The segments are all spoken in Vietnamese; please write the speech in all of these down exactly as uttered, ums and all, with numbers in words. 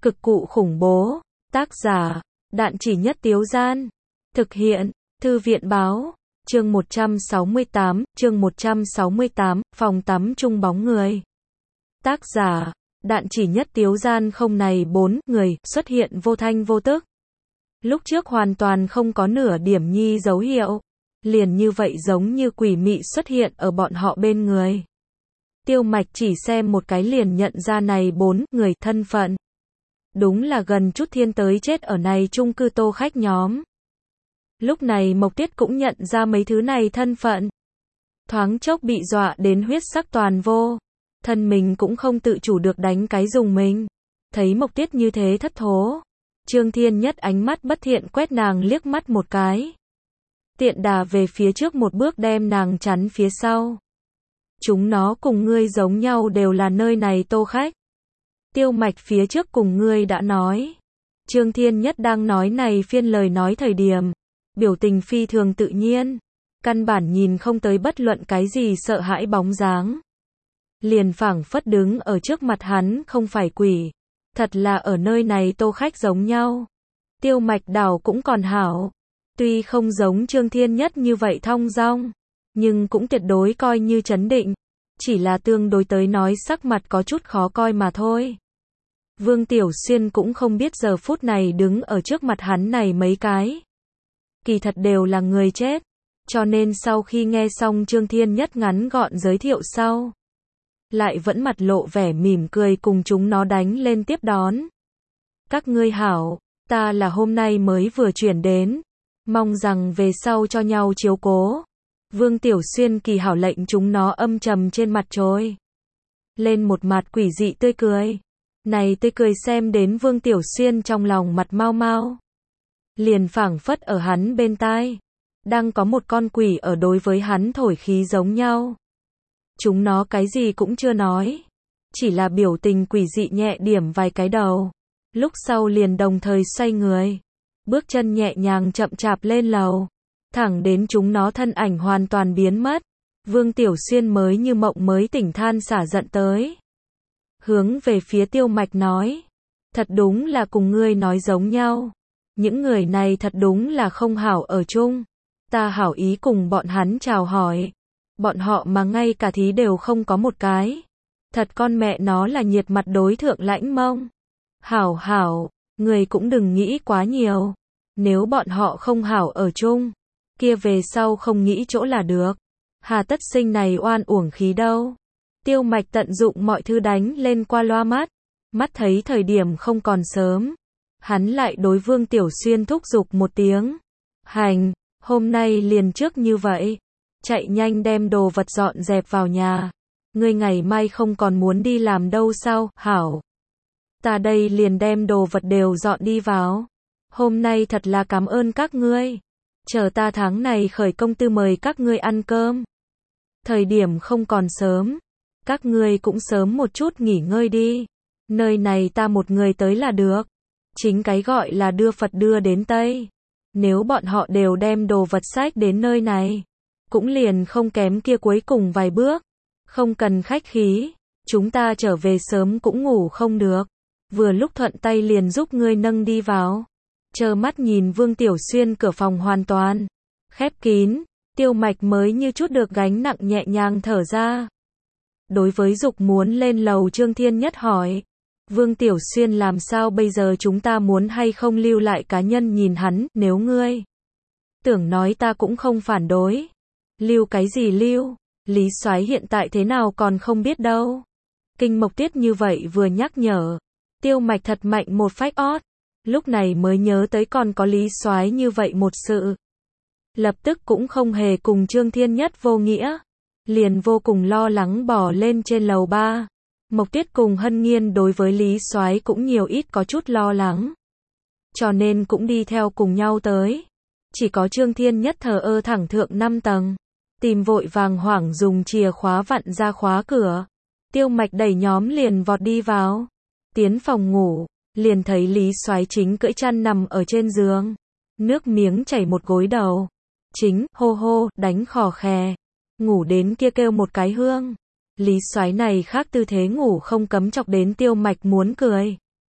Cực cụ khủng bố. Tác giả, Đạn Chỉ Nhất Tiếu Gian. Thực hiện, Thư viện Báo. Chương một trăm sáu mươi tám, chương một trăm sáu mươi tám, phòng tắm chung bóng người. Tác giả, Đạn Chỉ Nhất Tiếu Gian. Không này bốn người xuất hiện vô thanh vô tức. Lúc trước hoàn toàn không có nửa điểm nhi dấu hiệu. Liền như vậy giống như quỷ mị xuất hiện ở bọn họ bên người. Tiêu Mạch chỉ xem một cái liền nhận ra này bốn người thân phận. Đúng là gần chút thiên tới chết ở này chung cư tô khách nhóm. Lúc này Mộc Tiết cũng nhận ra mấy thứ này thân phận. Thoáng chốc bị dọa đến huyết sắc toàn vô. Thân mình cũng không tự chủ được đánh cái dùng mình. Thấy Mộc Tiết như thế thất thố. Trương Thiên Nhất ánh mắt bất thiện quét nàng liếc mắt một cái. Tiện đà về phía trước một bước đem nàng chắn phía sau. Chúng nó cùng ngươi giống nhau đều là nơi này tô khách. Tiêu Mạch phía trước cùng ngươi đã nói. Trương Thiên Nhất đang nói này phiên lời nói thời điểm. Biểu tình phi thường tự nhiên. Căn bản nhìn không tới bất luận cái gì sợ hãi bóng dáng. Liền phảng phất đứng ở trước mặt hắn không phải quỷ. Thật là ở nơi này tô khách giống nhau. Tiêu Mạch đảo cũng còn hảo. Tuy không giống Trương Thiên Nhất như vậy thong dong. Nhưng cũng tuyệt đối coi như trấn định. Chỉ là tương đối tới nói sắc mặt có chút khó coi mà thôi. Vương Tiểu Xuyên cũng không biết giờ phút này đứng ở trước mặt hắn này mấy cái. Kỳ thật đều là người chết. Cho nên sau khi nghe xong Trương Thiên Nhất ngắn gọn giới thiệu sau. Lại vẫn mặt lộ vẻ mỉm cười cùng chúng nó đánh lên tiếp đón. Các ngươi hảo, ta là hôm nay mới vừa chuyển đến. Mong rằng về sau cho nhau chiếu cố. Vương Tiểu Xuyên kỳ hảo lệnh chúng nó âm trầm trên mặt trôi. Lên một mặt quỷ dị tươi cười. Này tươi cười xem đến Vương Tiểu Xuyên trong lòng mặt mau mau. Liền phảng phất ở hắn bên tai. Đang có một con quỷ ở đối với hắn thổi khí giống nhau. Chúng nó cái gì cũng chưa nói. Chỉ là biểu tình quỷ dị nhẹ điểm vài cái đầu. Lúc sau liền đồng thời xoay người. Bước chân nhẹ nhàng chậm chạp lên lầu. Thẳng đến chúng nó thân ảnh hoàn toàn biến mất. Vương Tiểu Xuyên mới như mộng mới tỉnh than xả giận tới. Hướng về phía Tiêu Mạch nói. Thật đúng là cùng ngươi nói giống nhau. Những người này thật đúng là không hảo ở chung. Ta hảo ý cùng bọn hắn chào hỏi. Bọn họ mà ngay cả thí đều không có một cái. Thật con mẹ nó là nhiệt mặt đối thượng lãnh mông. Hảo hảo, người cũng đừng nghĩ quá nhiều. Nếu bọn họ không hảo ở chung, kia về sau không nghĩ chỗ là được. Hà tất sinh này oan uổng khí đâu. Tiêu Mạch tận dụng mọi thứ đánh lên qua loa mắt. Mắt thấy thời điểm không còn sớm. Hắn lại đối Vương Tiểu Xuyên thúc giục một tiếng. Hành, hôm nay liền trước như vậy. Chạy nhanh đem đồ vật dọn dẹp vào nhà. Ngươi ngày mai không còn muốn đi làm đâu sao, hảo. Ta đây liền đem đồ vật đều dọn đi vào. Hôm nay thật là cảm ơn các ngươi. Chờ ta tháng này khởi công tư mời các ngươi ăn cơm. Thời điểm không còn sớm. Các ngươi cũng sớm một chút nghỉ ngơi đi. Nơi này ta một người tới là được. Chính cái gọi là đưa Phật đưa đến Tây. Nếu bọn họ đều đem đồ vật sách đến nơi này. Cũng liền không kém kia cuối cùng vài bước. Không cần khách khí. Chúng ta trở về sớm cũng ngủ không được. Vừa lúc thuận tay liền giúp ngươi nâng đi vào. Chờ mắt nhìn Vương Tiểu Xuyên cửa phòng hoàn toàn khép kín. Tiêu Mạch mới như chút được gánh nặng nhẹ nhàng thở ra. Đối với dục muốn lên lầu Trương Thiên Nhất hỏi. Vương Tiểu Xuyên làm sao bây giờ chúng ta muốn hay không lưu lại cá nhân nhìn hắn, nếu ngươi tưởng nói ta cũng không phản đối. Lưu cái gì lưu? Lý Soái hiện tại thế nào còn không biết đâu. Kinh Mộc Tiết như vậy vừa nhắc nhở. Tiêu Mạch thật mạnh một phách ót. Lúc này mới nhớ tới còn có Lý Soái như vậy một sự. Lập tức cũng không hề cùng Trương Thiên Nhất vô nghĩa. Liền vô cùng lo lắng bỏ lên trên lầu ba. Mộc Tiết cùng Hân Nghiên đối với Lý Soái cũng nhiều ít có chút lo lắng. Cho nên cũng đi theo cùng nhau tới. Chỉ có Trương Thiên Nhất thờ ơ thẳng thượng năm tầng. Tìm vội vàng hoảng dùng chìa khóa vặn ra khóa cửa. Tiêu Mạch đẩy nhóm liền vọt đi vào. Tiến phòng ngủ. Liền thấy Lý Soái chính cưỡi chăn nằm ở trên giường. Nước miếng chảy một gối đầu. Chính, hô hô, đánh khò khè. Ngủ đến kia kêu một cái hương. Lý Soái này khác tư thế ngủ không cấm chọc đến Tiêu Mạch muốn cười.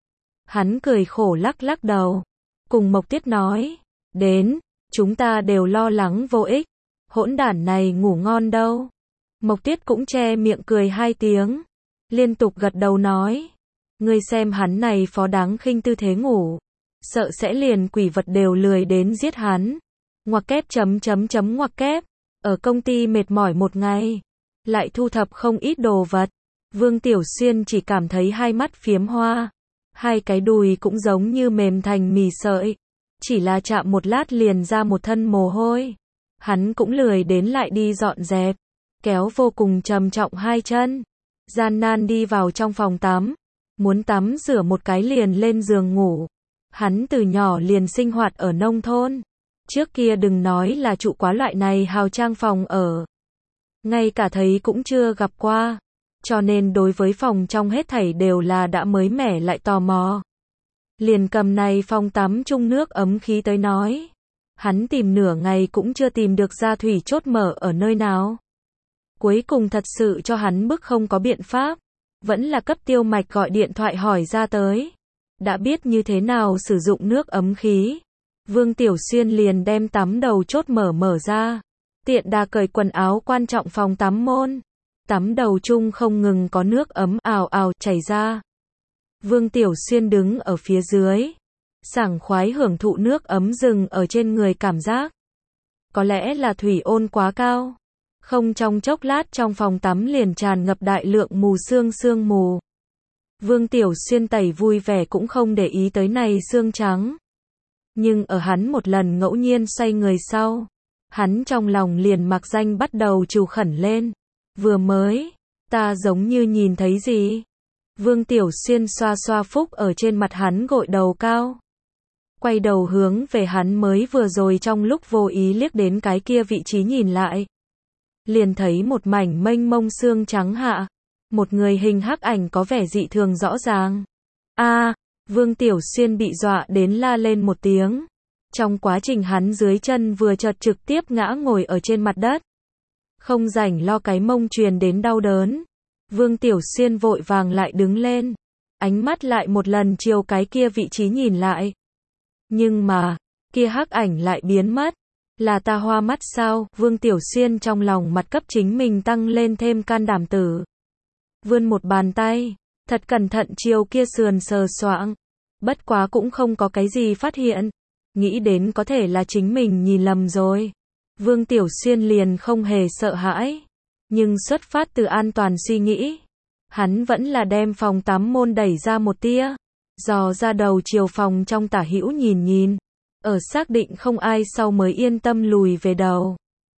Hắn cười khổ lắc lắc đầu. Cùng Mộc Tuyết nói. Đến, chúng ta đều lo lắng vô ích. Hỗn đản này ngủ ngon đâu. Mộc Tuyết cũng che miệng cười hai tiếng. Liên tục gật đầu nói. Ngươi xem hắn này phó đáng khinh tư thế ngủ. Sợ sẽ liền quỷ vật đều lười đến giết hắn. Ngoặc kép chấm chấm chấm ngoặc kép. Ở công ty mệt mỏi một ngày. Lại thu thập không ít đồ vật. Vương Tiểu Xuyên chỉ cảm thấy hai mắt phiếm hoa. Hai cái đùi cũng giống như mềm thành mì sợi. Chỉ là chạm một lát liền ra một thân mồ hôi. Hắn cũng lười đến lại đi dọn dẹp. Kéo vô cùng trầm trọng hai chân. Gian nan đi vào trong phòng tắm. Muốn tắm rửa một cái liền lên giường ngủ. Hắn từ nhỏ liền sinh hoạt ở nông thôn. Trước kia đừng nói là trụ quá loại này hào trang phòng ở. Ngay cả thấy cũng chưa gặp qua. Cho nên đối với phòng trong hết thảy đều là đã mới mẻ lại tò mò. Liền cầm này phòng tắm chung nước ấm khí tới nói. Hắn tìm nửa ngày cũng chưa tìm được ra thủy chốt mở ở nơi nào. Cuối cùng thật sự cho hắn bức không có biện pháp. Vẫn là cấp Tiêu Mạch gọi điện thoại hỏi ra tới. Đã biết như thế nào sử dụng nước ấm khí. Vương Tiểu Xuyên liền đem tắm đầu chốt mở mở ra. Tiện đà cởi quần áo quan trọng phòng tắm môn. Tắm đầu chung không ngừng có nước ấm ào ào chảy ra. Vương Tiểu Xuyên đứng ở phía dưới. Sảng khoái hưởng thụ nước ấm rừng ở trên người cảm giác. Có lẽ là thủy ôn quá cao. Không trong chốc lát trong phòng tắm liền tràn ngập đại lượng mù sương sương mù. Vương Tiểu Xuyên tẩy vui vẻ cũng không để ý tới này sương trắng. Nhưng ở hắn một lần ngẫu nhiên xoay người sau. Hắn trong lòng liền mặc danh bắt đầu trù khẩn lên. Vừa mới, ta giống như nhìn thấy gì? Vương Tiểu Xuyên xoa xoa phúc ở trên mặt hắn gội đầu cao. Quay đầu hướng về hắn mới vừa rồi trong lúc vô ý liếc đến cái kia vị trí nhìn lại. Liền thấy một mảnh mênh mông xương trắng hạ. Một người hình hắc ảnh có vẻ dị thường rõ ràng. A, Vương Tiểu Xuyên bị dọa đến la lên một tiếng. Trong quá trình hắn dưới chân vừa chợt trực tiếp ngã ngồi ở trên mặt đất. Không rảnh lo cái mông truyền đến đau đớn. Vương Tiểu Xuyên vội vàng lại đứng lên. Ánh mắt lại một lần chiều cái kia vị trí nhìn lại. Nhưng mà, kia hắc ảnh lại biến mất. Là ta hoa mắt sao? Vương Tiểu Xuyên trong lòng mặt cấp chính mình tăng lên thêm can đảm tử. Vươn một bàn tay, thật cẩn thận chiều kia sườn sờ soạng. Bất quá cũng không có cái gì phát hiện. Nghĩ đến có thể là chính mình nhìn lầm rồi. Vương Tiểu Xuyên liền không hề sợ hãi. Nhưng xuất phát từ an toàn suy nghĩ. Hắn vẫn là đem phòng tắm môn đẩy ra một tia. Dò ra đầu chiều phòng trong tả hữu nhìn nhìn. Ở xác định không ai sau mới yên tâm lùi về đầu.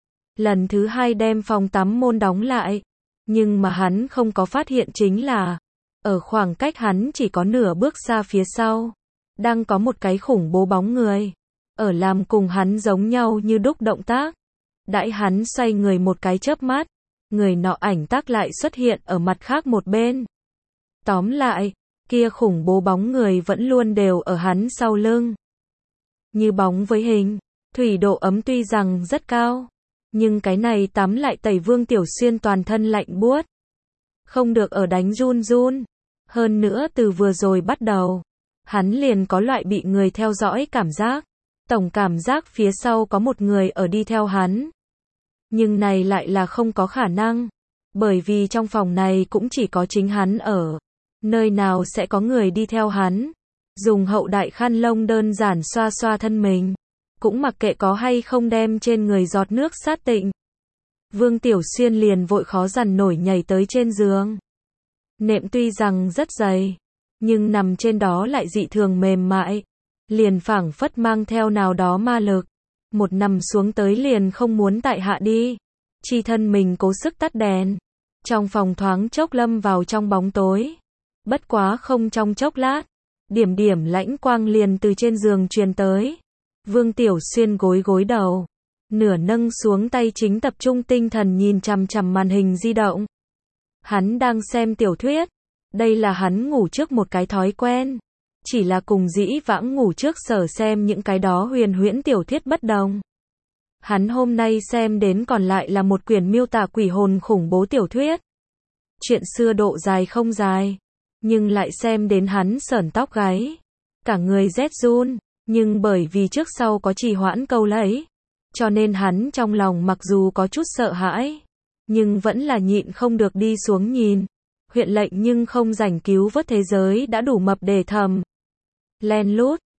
Lần thứ hai đem phòng tắm môn đóng lại. Nhưng mà hắn không có phát hiện chính là. Ở khoảng cách hắn chỉ có nửa bước xa phía sau. Đang có một cái khủng bố bóng người. Ở làm cùng hắn giống nhau như đúc động tác. Đãi hắn xoay người một cái chớp mắt. Người nọ ảnh tác lại xuất hiện ở mặt khác một bên. Tóm lại, kia khủng bố bóng người vẫn luôn đều ở hắn sau lưng. Như bóng với hình, thủy độ ấm tuy rằng rất cao. Nhưng cái này tắm lại tẩy Vương Tiểu Xuyên toàn thân lạnh buốt. Không được ở đánh run run. Hơn nữa từ vừa rồi bắt đầu. Hắn liền có loại bị người theo dõi cảm giác. Tổng cảm giác phía sau có một người ở đi theo hắn. Nhưng này lại là không có khả năng. Bởi vì trong phòng này cũng chỉ có chính hắn ở. Nơi nào sẽ có người đi theo hắn. Dùng hậu đại khăn lông đơn giản xoa xoa thân mình. Cũng mặc kệ có hay không đem trên người giọt nước sát tịnh. Vương Tiểu Xuyên liền vội khó dằn nổi nhảy tới trên giường. Nệm tuy rằng rất dày. Nhưng nằm trên đó lại dị thường mềm mại. Liền phảng phất mang theo nào đó ma lực. Một nằm xuống tới liền không muốn tại hạ đi. Chi thân mình cố sức tắt đèn. Trong phòng thoáng chốc lâm vào trong bóng tối. Bất quá không trong chốc lát. Điểm điểm lãnh quang liền từ trên giường truyền tới. Vương Tiểu Xuyên gối gối đầu. Nửa nâng xuống tay chính tập trung tinh thần nhìn chằm chằm màn hình di động. Hắn đang xem tiểu thuyết. Đây là hắn ngủ trước một cái thói quen. Chỉ là cùng dĩ vãng ngủ trước sở xem những cái đó huyền huyễn tiểu thuyết bất đồng. Hắn hôm nay xem đến còn lại là một quyển miêu tả quỷ hồn khủng bố tiểu thuyết. Chuyện xưa độ dài không dài. Nhưng lại xem đến hắn sởn tóc gáy. cả người rét run, nhưng bởi vì trước sau có trì hoãn câu lấy, cho nên hắn trong lòng mặc dù có chút sợ hãi, nhưng vẫn là nhịn không được đi xuống nhìn. Huyện lệnh nhưng không rảnh cứu vớt thế giới đã đủ mập để thầm. Len lút,